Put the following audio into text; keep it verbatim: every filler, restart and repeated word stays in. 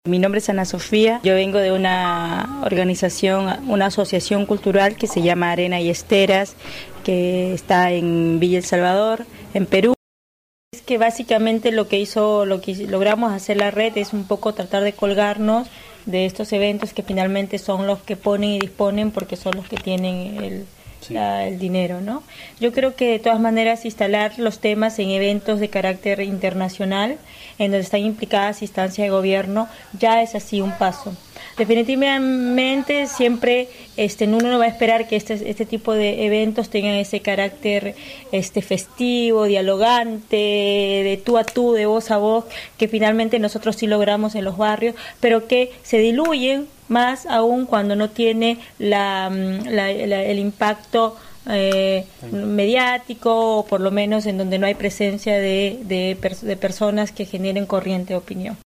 Mi nombre es Ana Sofía, yo vengo de una organización, una asociación cultural que se llama Arena y Esteras, que está en Villa El Salvador, en Perú. Es que básicamente lo que hizo, lo que logramos hacer la red es un poco tratar de colgarnos de estos eventos que finalmente son los que ponen y disponen porque son los que tienen el, sí. la, el dinero, ¿no? Yo creo que de todas maneras instalar los temas en eventos de carácter internacional, en donde están implicadas instancias de gobierno, ya es así un paso. Definitivamente siempre este, uno no va a esperar que este, este tipo de eventos tengan ese carácter este, festivo, dialogante, de tú a tú, de voz a voz, que finalmente nosotros sí logramos en los barrios, pero que se diluyen más aún cuando no tiene la, la, la, el impacto Eh, mediático, o por lo menos en donde no hay presencia de, de, de personas que generen corriente de opinión.